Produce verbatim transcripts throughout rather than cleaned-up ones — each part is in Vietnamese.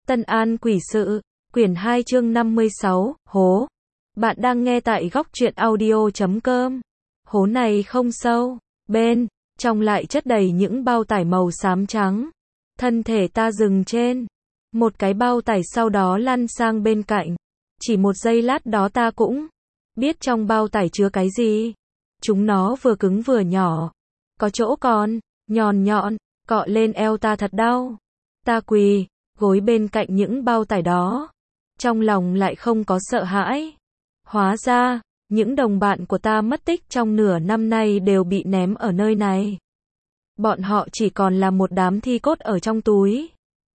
Tân An Quỷ Sự, quyển hai chương năm mươi sáu, hố. Bạn đang nghe tại góc truyện audio chấm com. Hố này không sâu, bên trong lại chất đầy những bao tải màu xám trắng. Thân thể ta dừng trên một cái bao tải, sau đó lăn sang bên cạnh. Chỉ một giây lát đó ta cũng biết trong bao tải chứa cái gì. Chúng nó vừa cứng vừa nhỏ, có chỗ còn nhọn nhọn, cọ lên eo ta thật đau. Ta quỳ gối bên cạnh những bao tải đó, trong lòng lại không có sợ hãi. Hóa ra, những đồng bạn của ta mất tích trong nửa năm nay đều bị ném ở nơi này. Bọn họ chỉ còn là một đám thi cốt ở trong túi.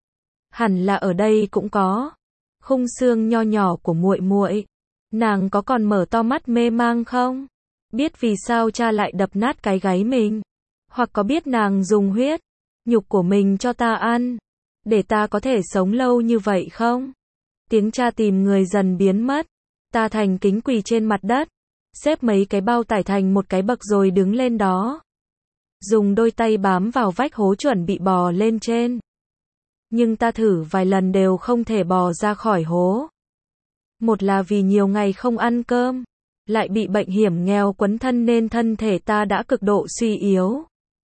Hẳn là ở đây cũng có khung xương nho nhỏ của muội muội. Nàng có còn mở to mắt mê mang không? Biết vì sao cha lại đập nát cái gáy mình? Hoặc có biết nàng dùng huyết nhục của mình cho ta ăn, để ta có thể sống lâu như vậy không? Tiếng cha tìm người dần biến mất. Ta thành kính quỳ trên mặt đất, xếp mấy cái bao tải thành một cái bậc rồi đứng lên đó. Dùng đôi tay bám vào vách hố chuẩn bị bò lên trên. Nhưng ta thử vài lần đều không thể bò ra khỏi hố. Một là vì nhiều ngày không ăn cơm, lại bị bệnh hiểm nghèo quấn thân nên thân thể ta đã cực độ suy yếu.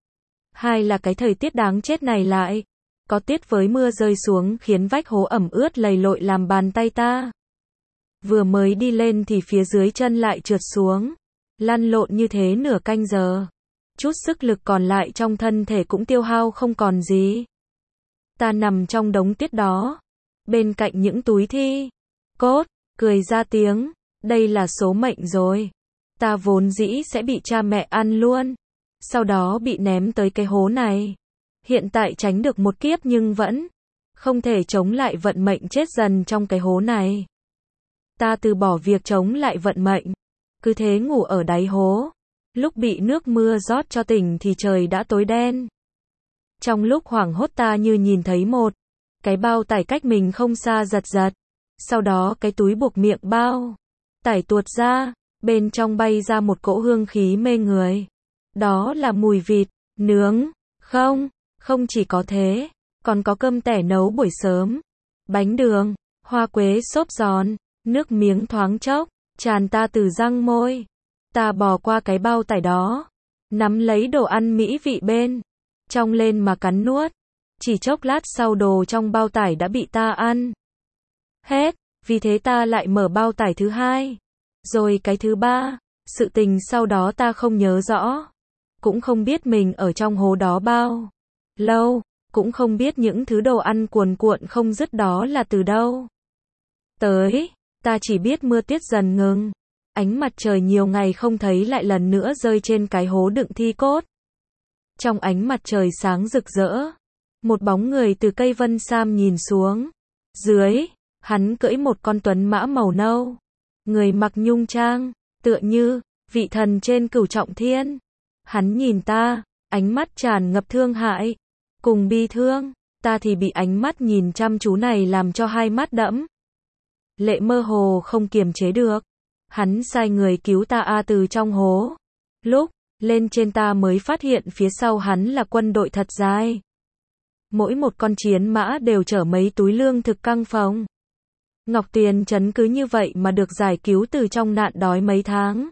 Hai là cái thời tiết đáng chết này lại có tiết với mưa rơi xuống khiến vách hố ẩm ướt lầy lội làm bàn tay ta. Vừa mới đi lên thì phía dưới chân lại trượt xuống. Lăn lộn như thế nửa canh giờ. Chút sức lực còn lại trong thân thể cũng tiêu hao không còn gì. Ta nằm trong đống tiết đó, bên cạnh những túi thi cốt, cười ra tiếng. Đây là số mệnh rồi. Ta vốn dĩ sẽ bị cha mẹ ăn luôn, sau đó bị ném tới cái hố này. Hiện tại tránh được một kiếp nhưng vẫn không thể chống lại vận mệnh chết dần trong cái hố này. Ta từ bỏ việc chống lại vận mệnh, cứ thế ngủ ở đáy hố. Lúc bị nước mưa rót cho tỉnh thì trời đã tối đen. Trong lúc hoảng hốt ta như nhìn thấy một cái bao tải cách mình không xa giật giật. Sau đó cái túi buộc miệng bao tải tuột ra, bên trong bay ra một cỗ hương khí mê người. Đó là mùi vịt nướng. Không, không chỉ có thế, còn có cơm tẻ nấu buổi sớm, bánh đường, hoa quế xốp giòn. Nước miếng thoáng chốc tràn ta từ răng môi. Ta bò qua cái bao tải đó, nắm lấy đồ ăn mỹ vị bên trong lên mà cắn nuốt. Chỉ chốc lát sau đồ trong bao tải đã bị ta ăn hết. Vì thế ta lại mở bao tải thứ hai, rồi cái thứ ba. Sự tình sau đó ta không nhớ rõ, cũng không biết mình ở trong hố đó bao lâu, cũng không biết những thứ đồ ăn cuồn cuộn không dứt đó là từ đâu tới. Ta chỉ biết mưa tiết dần ngừng. Ánh mặt trời nhiều ngày không thấy lại lần nữa rơi trên cái hố đựng thi cốt. Trong ánh mặt trời sáng rực rỡ, một bóng người từ cây vân sam nhìn xuống. Dưới, hắn cưỡi một con tuấn mã màu nâu. Người mặc nhung trang, tựa như vị thần trên cửu trọng thiên. Hắn nhìn ta, ánh mắt tràn ngập thương hại cùng bi thương. Ta thì bị ánh mắt nhìn chăm chú này làm cho hai mắt đẫm lệ, mơ hồ không kiềm chế được. Hắn sai người cứu ta a từ trong hố. Lúc lên trên ta mới phát hiện phía sau hắn là quân đội thật dài. Mỗi một con chiến mã đều chở mấy túi lương thực căng phòng. Ngọc Tiền Trấn cứ như vậy mà được giải cứu từ trong nạn đói mấy tháng.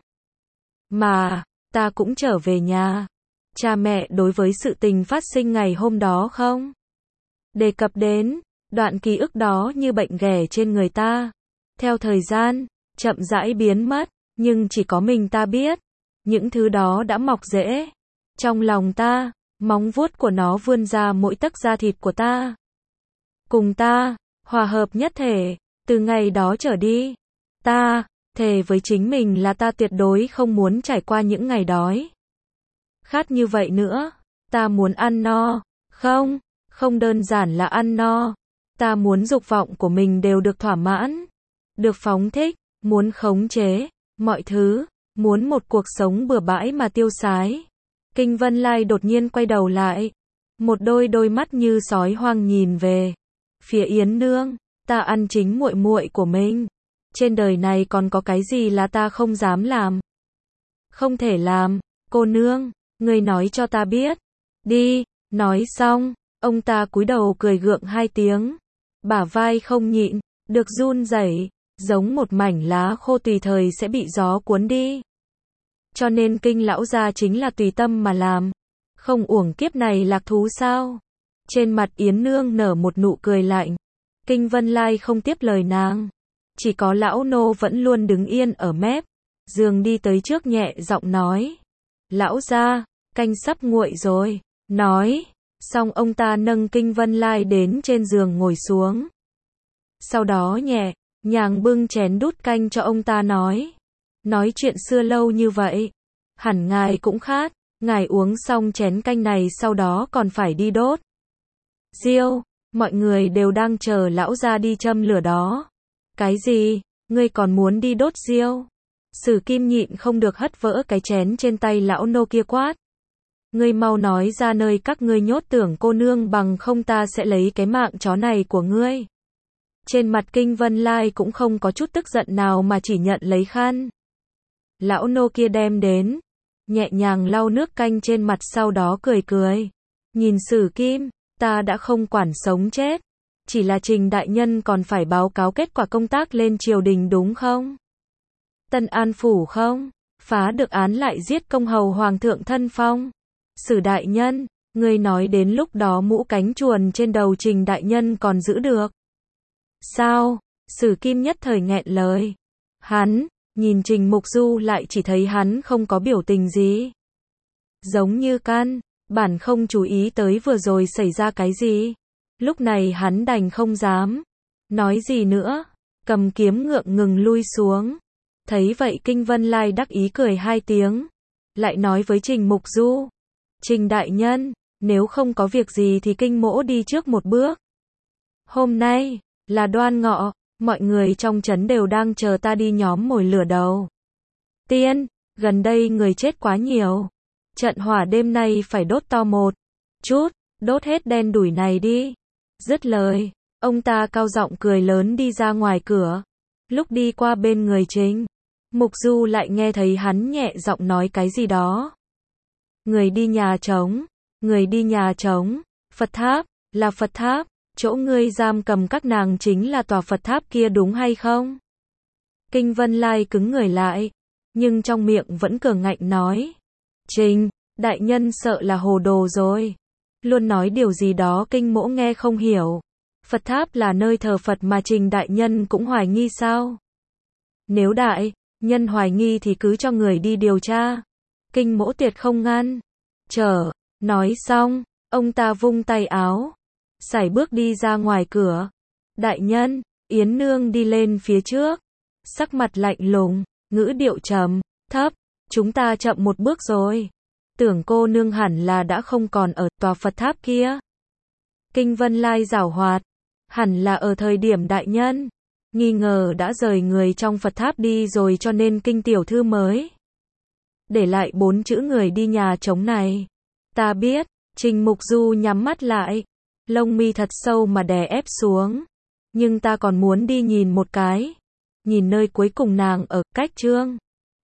Mà, ta cũng trở về nhà. Cha mẹ đối với sự tình phát sinh ngày hôm đó không đề cập đến. Đoạn ký ức đó như bệnh ghẻ trên người ta. Theo thời gian chậm rãi biến mất, nhưng chỉ có mình ta biết, những thứ đó đã mọc rễ trong lòng ta. Móng vuốt của nó vươn ra mỗi tấc da thịt của ta, cùng ta hòa hợp nhất thể. Từ ngày đó trở đi, ta thề với chính mình là ta tuyệt đối không muốn trải qua những ngày đói khát như vậy nữa. Ta muốn ăn no. Không, không đơn giản là ăn no. Ta muốn dục vọng của mình đều được thỏa mãn, được phóng thích, muốn khống chế mọi thứ, muốn một cuộc sống bừa bãi mà tiêu sái. Kinh Vân Lai đột nhiên quay đầu lại, một đôi đôi mắt như sói hoang nhìn về phía Yến Nương. Ta ăn chính muội muội của mình. Trên đời này còn có cái gì là ta không dám làm, không thể làm? Cô nương, ngươi nói cho ta biết đi. Nói xong, ông ta cúi đầu cười gượng hai tiếng. bả vai không nhịn được run rẩy, giống một mảnh lá khô tùy thời sẽ bị gió cuốn đi. Cho nên Kinh lão gia chính là tùy tâm mà làm, không uổng kiếp này lạc thú sao? Trên mặt Yến Nương nở một nụ cười lạnh. Kinh Vân Lai không tiếp lời nàng, chỉ có lão nô vẫn luôn đứng yên ở mép giường đi tới trước nhẹ giọng nói: "Lão gia, canh sắp nguội rồi." Nói xong ông ta nâng Kinh Vân Lai đến trên giường ngồi xuống. Sau đó nhẹ nhàng bưng chén đút canh cho ông ta nói: "Nói chuyện xưa lâu như vậy, hẳn ngài cũng khát, ngài uống xong chén canh này sau đó còn phải đi đốt diêu, mọi người đều đang chờ lão gia đi châm lửa đó." "Cái gì? Ngươi còn muốn đi đốt diêu?" Sử Kim nhịn không được hất vỡ cái chén trên tay lão nô kia quát: "Ngươi mau nói ra nơi các ngươi nhốt Tưởng cô nương, bằng không ta sẽ lấy cái mạng chó này của ngươi." Trên mặt Kinh Vân Lai cũng không có chút tức giận nào mà chỉ nhận lấy khăn lão nô kia đem đến, nhẹ nhàng lau nước canh trên mặt, sau đó cười cười. "Nhìn Sử Kim, ta đã không quản sống chết, chỉ là Trình đại nhân còn phải báo cáo kết quả công tác lên triều đình đúng không? Tân An phủ không phá được án lại giết công hầu hoàng thượng thân phong. Sử đại nhân, ngươi nói đến lúc đó mũ cánh chuồn trên đầu Trình đại nhân còn giữ được sao?" Sử Kim nhất thời nghẹn lời. Hắn nhìn Trình Mục Du lại chỉ thấy hắn không có biểu tình gì, giống như căn bản không chú ý tới vừa rồi xảy ra cái gì. Lúc này hắn đành không dám nói gì nữa, cầm kiếm ngượng ngừng lui xuống. Thấy vậy Kinh Vân Lai đắc ý cười hai tiếng, lại nói với Trình Mục Du: "Trình đại nhân, nếu không có việc gì thì Kinh mỗ đi trước một bước. Hôm nay là Đoan Ngọ, mọi người trong trấn đều đang chờ ta đi nhóm mồi lửa đầu tiên, gần đây người chết quá nhiều, trận hỏa đêm nay phải đốt to một chút, đốt hết đen đủi này đi." Dứt lời, ông ta cao giọng cười lớn đi ra ngoài cửa. Lúc đi qua bên người Trình Mục Du lại nghe thấy hắn nhẹ giọng nói cái gì đó. "Người đi nhà trống, người đi nhà trống, Phật tháp, là Phật tháp, chỗ ngươi giam cầm các nàng chính là tòa Phật tháp kia đúng hay không?" Kinh Vân Lai cứng người lại, nhưng trong miệng vẫn cường ngạnh nói: "Trình đại nhân sợ là hồ đồ rồi, luôn nói điều gì đó Kinh mỗ nghe không hiểu. Phật tháp là nơi thờ Phật mà Trình đại nhân cũng hoài nghi sao? Nếu đại nhân hoài nghi thì cứ cho người đi điều tra, Kinh mỗ tuyệt không ngăn trở." Nói xong, ông ta vung tay áo, sải bước đi ra ngoài cửa. "Đại nhân." Yến Nương đi lên phía trước, sắc mặt lạnh lùng, ngữ điệu trầm thấp: "Chúng ta chậm một bước rồi. Tưởng cô nương hẳn là đã không còn ở tòa Phật tháp kia." Kinh Vân Lai giảo hoạt: "Hẳn là ở thời điểm đại nhân nghi ngờ đã rời người trong Phật tháp đi rồi, cho nên Kinh tiểu thư mới để lại bốn chữ người đi nhà trống này." "Ta biết." Trình Mục Du nhắm mắt lại, lông mi thật sâu mà đè ép xuống. "Nhưng ta còn muốn đi nhìn một cái, nhìn nơi cuối cùng nàng ở, cách Trương